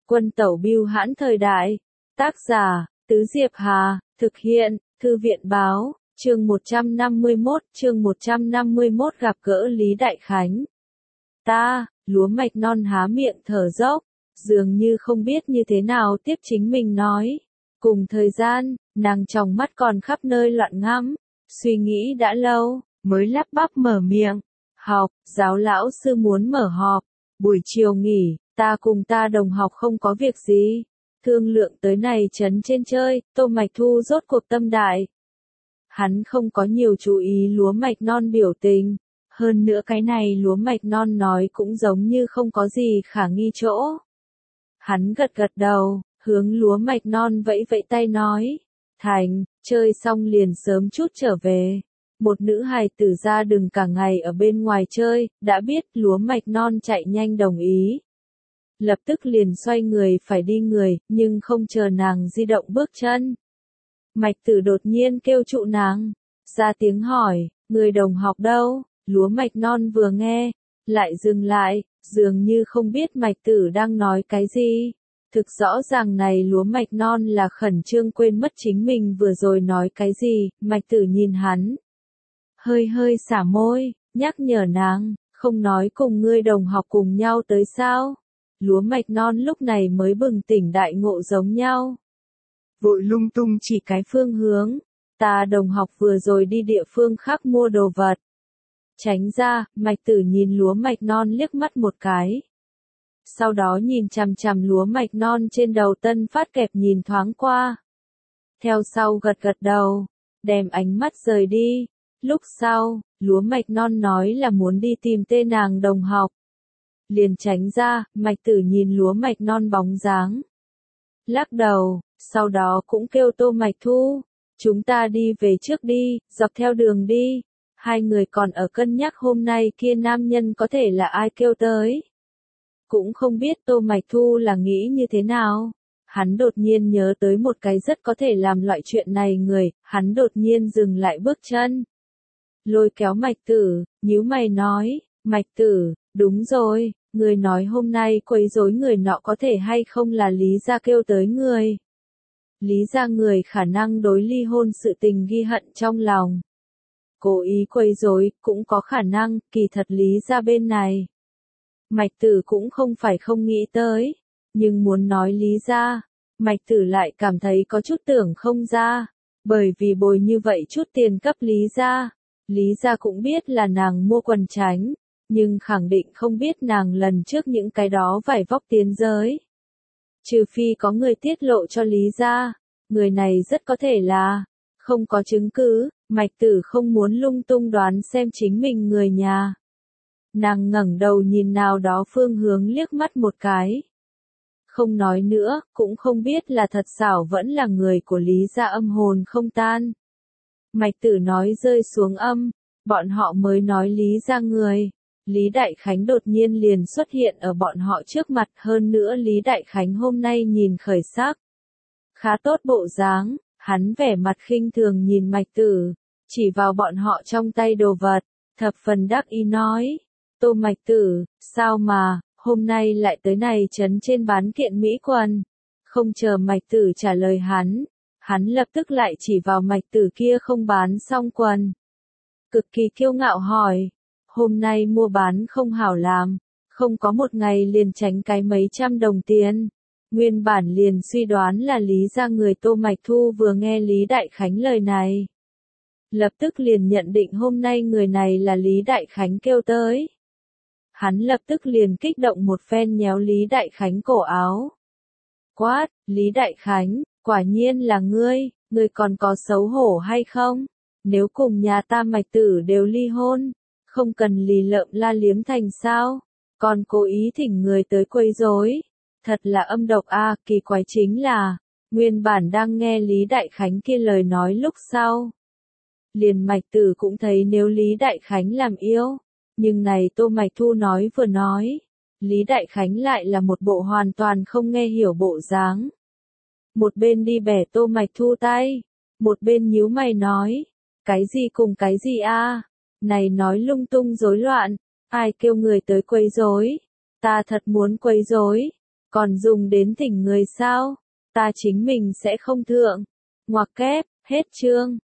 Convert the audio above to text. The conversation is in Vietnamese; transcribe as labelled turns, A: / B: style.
A: Quân tẩu bưu hãn thời đại. Tác giả, Tứ Diệp Hà, thực hiện, Thư viện báo, chương 151 gặp gỡ Lý Đại Khánh. Lúa mạch non há miệng thở dốc, dường như không biết như thế nào tiếp chính mình nói. Cùng thời gian, nàng tròng mắt còn khắp nơi loạn ngắm, suy nghĩ đã lâu, mới lắp bắp mở miệng. Học, giáo lão sư muốn mở họp, buổi chiều nghỉ, ta cùng ta đồng học không có việc gì. Thương lượng tới này trấn trên chơi, Tô Mạch Thu rốt cuộc tâm đại. Hắn không có nhiều chú ý lúa mạch non biểu tình. Hơn nữa cái này lúa mạch non nói cũng giống như không có gì khả nghi chỗ. Hắn gật gật đầu, hướng lúa mạch non vẫy vẫy tay nói. Thành, chơi xong liền sớm chút trở về. Một nữ hài tử ra đừng cả ngày ở bên ngoài chơi, đã biết lúa mạch non chạy nhanh đồng ý. Lập tức liền xoay người phải đi người, nhưng không chờ nàng di động bước chân. Mạch tử đột nhiên kêu trụ nàng, ra tiếng hỏi, người đồng học đâu? Lúa mạch non vừa nghe, lại dừng lại, dường như không biết mạch tử đang nói cái gì. Thực rõ ràng này lúa mạch non là khẩn trương quên mất chính mình vừa rồi nói cái gì, mạch tử nhìn hắn. Hơi xả môi, nhắc nhở nàng, không nói cùng ngươi đồng học cùng nhau tới sao. Lúa mạch non lúc này mới bừng tỉnh đại ngộ giống nhau. Vội lung tung chỉ cái phương hướng, ta đồng học vừa rồi đi địa phương khác mua đồ vật. Tránh ra, mạch tử nhìn lúa mạch non liếc mắt một cái. Sau đó nhìn chằm chằm lúa mạch non trên đầu tân phát kẹp nhìn thoáng qua. Theo sau gật gật đầu, đem ánh mắt rời đi. Lúc sau, lúa mạch non nói là muốn đi tìm tên nàng đồng học. Liền tránh ra, mạch tử nhìn lúa mạch non bóng dáng. Lắc đầu, sau đó cũng kêu Tô Mạch Thu. Chúng ta đi về trước đi, dọc theo đường đi. Hai người còn ở cân nhắc hôm nay kia nam nhân có thể là ai kêu tới. Cũng không biết Tô Mạch Thu là nghĩ như thế nào. Hắn đột nhiên nhớ tới một cái rất có thể làm loại chuyện này người, hắn đột nhiên dừng lại bước chân. Lôi kéo mạch tử, nhíu mày nói, mạch tử, đúng rồi, người nói hôm nay quấy rối người nọ có thể hay không là Lý gia kêu tới người. Lý gia người khả năng đối ly hôn sự tình ghi hận trong lòng. Cố ý quấy rối, cũng có khả năng, kỳ thật Lý gia bên này. Mạch tử cũng không phải không nghĩ tới, nhưng muốn nói Lý gia, mạch tử lại cảm thấy có chút tưởng không ra, bởi vì bồi như vậy chút tiền cấp Lý gia. Lý gia cũng biết là nàng mua quần tránh, nhưng khẳng định không biết nàng lần trước những cái đó vải vóc tiến giới. Trừ phi có người tiết lộ cho Lý gia, người này rất có thể là không có chứng cứ, mạch tử không muốn lung tung đoán xem chính mình người nhà. Nàng ngẩng đầu nhìn nào đó phương hướng liếc mắt một cái. Không nói nữa, cũng không biết là thật xảo vẫn là người của Lý gia âm hồn không tan. Mạch tử nói rơi xuống âm, bọn họ mới nói Lý gia người. Lý Đại Khánh đột nhiên liền xuất hiện ở bọn họ trước mặt, hơn nữa Lý Đại Khánh hôm nay nhìn khởi sắc. Khá tốt bộ dáng, hắn vẻ mặt khinh thường nhìn mạch tử, chỉ vào bọn họ trong tay đồ vật, thập phần đắc ý nói. Tô mạch tử, sao mà, hôm nay lại tới này trấn trên bán kiện mỹ quần. Không chờ mạch tử trả lời hắn lập tức lại chỉ vào mạch tử kia không bán xong quần. Cực kỳ kiêu ngạo hỏi, hôm nay mua bán không hảo làm, không có một ngày liền tránh cái mấy trăm đồng tiền. Nguyên bản liền suy đoán là Lý gia người Tô Mạch Thu vừa nghe Lý Đại Khánh lời này. Lập tức liền nhận định hôm nay người này là Lý Đại Khánh kêu tới. Hắn lập tức liền kích động một phen nhéo Lý Đại Khánh cổ áo. Quát, Lý Đại Khánh, quả nhiên là ngươi còn có xấu hổ hay không? Nếu cùng nhà ta mạch tử đều ly hôn, không cần lì lợm la liếm thành sao? Còn cố ý thỉnh người tới quấy rối. Thật là âm độc a, kỳ quái chính là, nguyên bản đang nghe Lý Đại Khánh kia lời nói lúc sau. Liền mạch tử cũng thấy nếu Lý Đại Khánh làm yêu, nhưng này Tô Mạch Thu nói vừa nói, Lý Đại Khánh lại là một bộ hoàn toàn không nghe hiểu bộ dáng. Một bên đi bẻ Tô Mạch Thu tay, một bên nhíu mày nói, cái gì cùng cái gì a? Này nói lung tung rối loạn, ai kêu người tới quấy rối? Ta thật muốn quấy rối. Còn dùng đến thỉnh người sao? Ta chính mình sẽ không thượng. Ngoặc kép, hết chương.